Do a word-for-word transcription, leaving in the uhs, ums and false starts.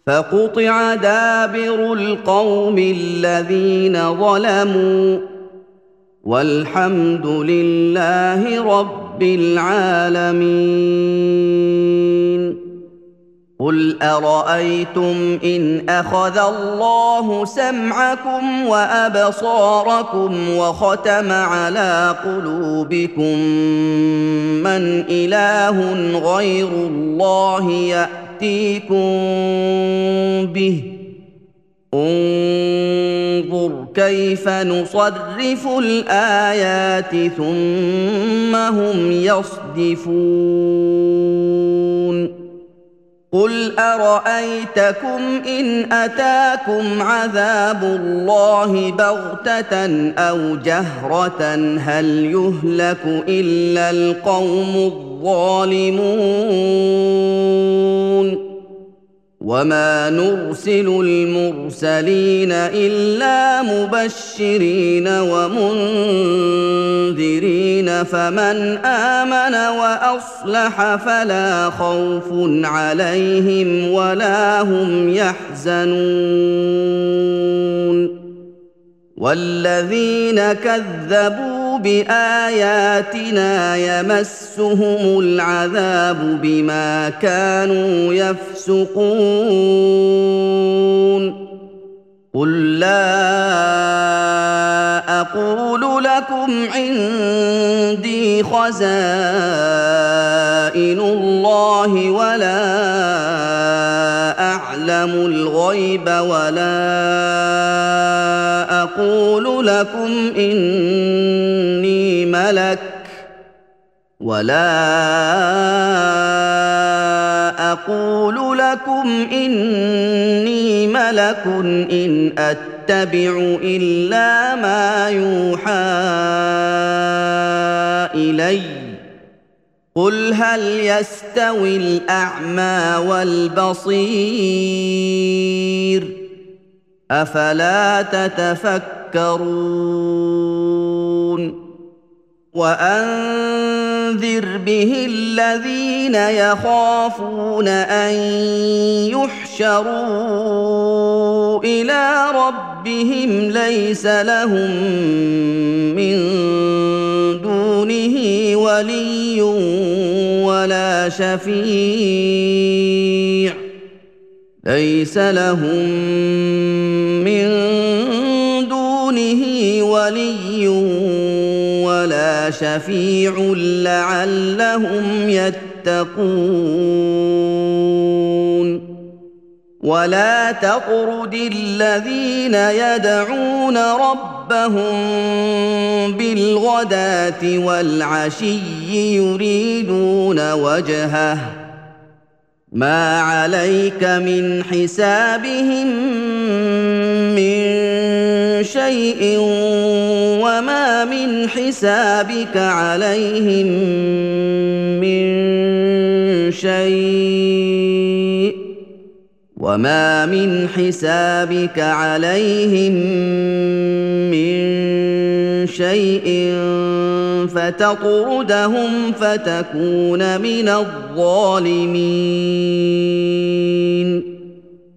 فقطع دابر القوم الذين ظلموا والحمد لله رب العالمين. قل أرأيتم إن أخذ الله سمعكم وأبصاركم وختم على قلوبكم من إله غير الله يأتيكم به انظر كيف نصرف الآيات ثم هم يصدفون. قل أرأيتكم إن أتاكم عذاب الله بغتة أو جهرة هل يهلك إلا القوم الظالمون؟ وما نرسل المرسلين إلا مبشرين ومنذرين فمن آمن وأصلح فلا خوف عليهم ولا هم يحزنون. والذين كذبوا بآياتنا يمسهم العذاب بما كانوا يفسقون. قل لا أقول لكم عندي خزائن الله ولا أعلم الغيب ولا أقول لكم إني ملك ولا أقول لكم إني ملك إن أتبع إلا ما يوحى إلي. قل هل يستوي الأعمى والبصير أفلا تتفكرون. وأنذر به الذين يخافون أن يحشروا إلى ربهم ليس لهم من دونه ولي ولا شفيع ليس لهم من دونه ولي ولا شفيع لعلهم يتقون. ولا تطرد الذين يدعون ربهم بالغداة والعشي يريدون وجهه ما عليك من حسابهم من شيء وما من حسابك عليهم من شيء وما من حسابك عليهم من شيء فتطردهم فتكون من الظالمين.